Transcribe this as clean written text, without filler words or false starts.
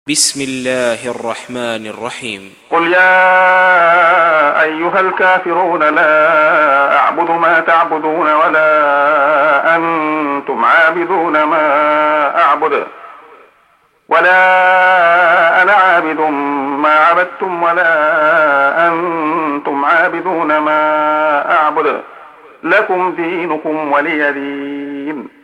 بسم الله الرحمن الرحيم. قل يا أيها الكافرون لا أعبد ما تعبدون ولا أنتم عابدون ما أعبد ولا أنا عابد ما عبدتم ولا أنتم عابدون ما أعبد لكم دينكم ولي دين.